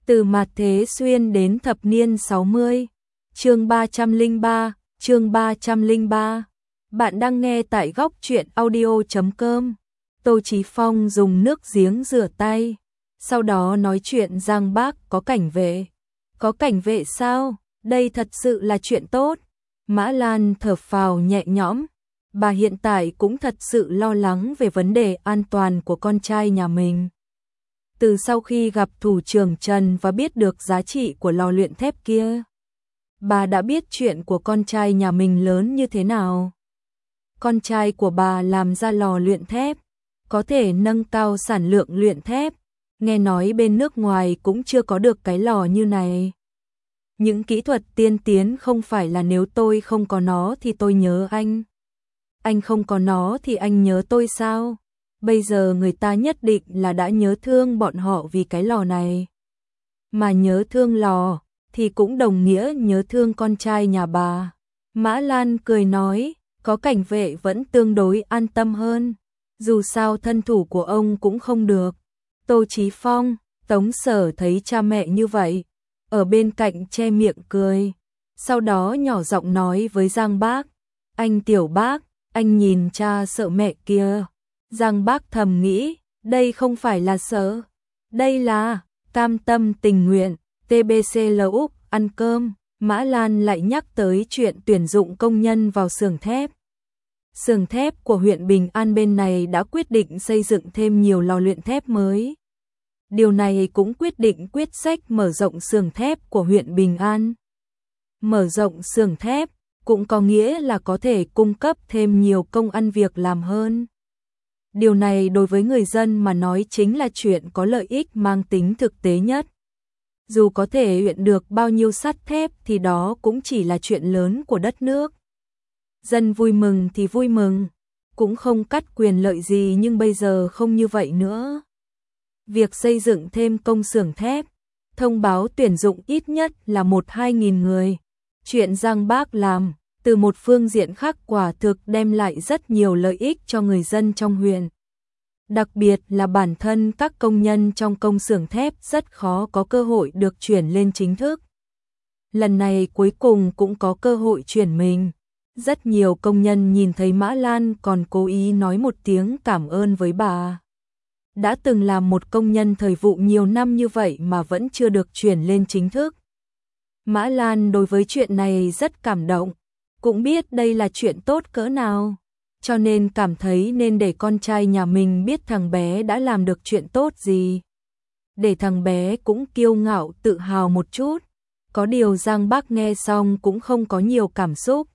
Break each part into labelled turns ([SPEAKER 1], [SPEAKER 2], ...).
[SPEAKER 1] Từ mạt thế xuyên đến thập niên 60. Chương 303. Bạn đang nghe tại góc truyện audio.com. Tô Chí Phong dùng nước giếng rửa tay, sau đó nói chuyện Giang Bác có cảnh vệ. Có cảnh vệ sao? Đây thật sự là chuyện tốt. Mã Lan thở phào nhẹ nhõm. Bà hiện tại cũng thật sự lo lắng về vấn đề an toàn của con trai nhà mình. Từ sau khi gặp thủ trưởng Trần và biết được giá trị của lò luyện thép kia, bà đã biết chuyện của con trai nhà mình lớn như thế nào. Con trai của bà làm ra lò luyện thép, có thể nâng cao sản lượng luyện thép. Nghe nói bên nước ngoài cũng chưa có được cái lò như này. Những kỹ thuật tiên tiến không phải là nếu tôi không có nó thì tôi nhớ anh. Anh không có nó thì anh nhớ tôi sao? Bây giờ người ta nhất định là đã nhớ thương bọn họ vì cái lò này. Mà nhớ thương lò thì cũng đồng nghĩa nhớ thương con trai nhà bà. Mã Lan cười nói, có cảnh vệ vẫn tương đối an tâm hơn. Dù sao thân thủ của ông cũng không được. Tô Chí Phong, Tống Sở thấy cha mẹ như vậy, ở bên cạnh che miệng cười. Sau đó nhỏ giọng nói với Giang Bác, anh Tiểu Bác, anh nhìn cha sợ mẹ kia. Giang Bác thầm nghĩ, đây không phải là sợ, đây là cam tâm tình nguyện. TBCL Úc ăn cơm, Mã Lan lại nhắc tới chuyện tuyển dụng công nhân vào xưởng thép. Xưởng thép của huyện Bình An bên này đã quyết định xây dựng thêm nhiều lò luyện thép mới. Điều này cũng quyết định quyết sách mở rộng xưởng thép của huyện Bình An. Mở rộng xưởng thép cũng có nghĩa là có thể cung cấp thêm nhiều công ăn việc làm hơn. Điều này đối với người dân mà nói chính là chuyện có lợi ích mang tính thực tế nhất. Dù có thể luyện được bao nhiêu sắt thép thì đó cũng chỉ là chuyện lớn của đất nước. Dân vui mừng thì vui mừng, cũng không cắt quyền lợi gì, nhưng bây giờ không như vậy nữa. Việc xây dựng thêm công xưởng thép, thông báo tuyển dụng ít nhất là 1-2 nghìn người. Chuyện Giang Bác làm, từ một phương diện khác quả thực đem lại rất nhiều lợi ích cho người dân trong huyện. Đặc biệt là bản thân các công nhân trong công xưởng thép rất khó có cơ hội được chuyển lên chính thức. Lần này cuối cùng cũng có cơ hội chuyển mình. Rất nhiều công nhân nhìn thấy Mã Lan còn cố ý nói một tiếng cảm ơn với bà. Đã từng làm một công nhân thời vụ nhiều năm như vậy mà vẫn chưa được chuyển lên chính thức. Mã Lan đối với chuyện này rất cảm động, cũng biết đây là chuyện tốt cỡ nào, cho nên cảm thấy nên để con trai nhà mình biết thằng bé đã làm được chuyện tốt gì. Để thằng bé cũng kiêu ngạo tự hào một chút. Có điều Giang Bác nghe xong cũng không có nhiều cảm xúc.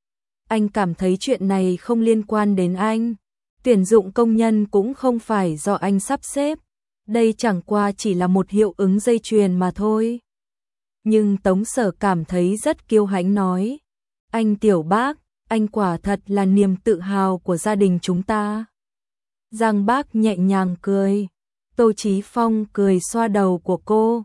[SPEAKER 1] Anh cảm thấy chuyện này không liên quan đến anh. Tuyển dụng công nhân cũng không phải do anh sắp xếp. Đây chẳng qua chỉ là một hiệu ứng dây chuyền mà thôi. Nhưng Tống Sở cảm thấy rất kiêu hãnh nói, anh Tiểu Bác, anh quả thật là niềm tự hào của gia đình chúng ta. Giang Bác nhẹ nhàng cười. Tô Chí Phong cười xoa đầu của cô.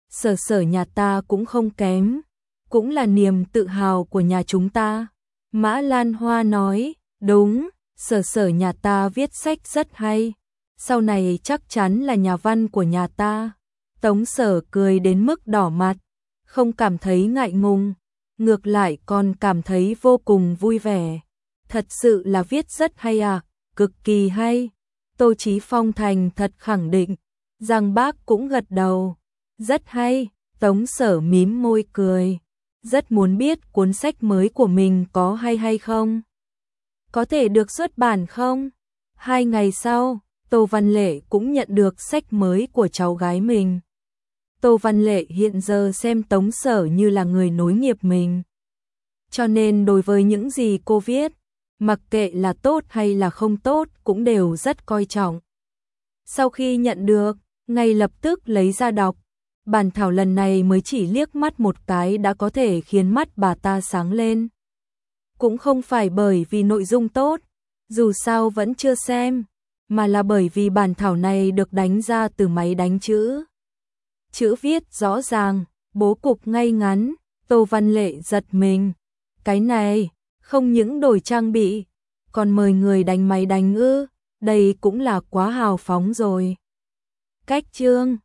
[SPEAKER 1] Sở nhà ta cũng không kém, cũng là niềm tự hào của nhà chúng ta. Mã Lan Hoa nói, đúng, sở nhà ta viết sách rất hay, sau này chắc chắn là nhà văn của nhà ta. Tống Sở cười đến mức đỏ mặt, không cảm thấy ngại ngùng, ngược lại còn cảm thấy vô cùng vui vẻ. Thật sự là viết rất hay à, cực kỳ hay. Tô Chí Phong thành thật khẳng định. Giang Bác cũng gật đầu, rất hay. Tống Sở mím môi cười, rất muốn biết cuốn sách mới của mình có hay hay không. Có thể được xuất bản không? 2 ngày sau, Tô Văn Lệ cũng nhận được sách mới của cháu gái mình. Tô Văn Lệ hiện giờ xem Tống Sở như là người nối nghiệp mình. Cho nên đối với những gì cô viết, mặc kệ là tốt hay là không tốt cũng đều rất coi trọng. Sau khi nhận được, ngay lập tức lấy ra đọc. Bản thảo lần này mới chỉ liếc mắt một cái đã có thể khiến mắt bà ta sáng lên. Cũng không phải bởi vì nội dung tốt, dù sao vẫn chưa xem, mà là bởi vì bản thảo này được đánh ra từ máy đánh chữ. Chữ viết rõ ràng, bố cục ngay ngắn. Tô Văn Lệ giật mình. Cái này, không những đổi trang bị, còn mời người đánh máy đánh ư, đây cũng là quá hào phóng rồi. Cách chương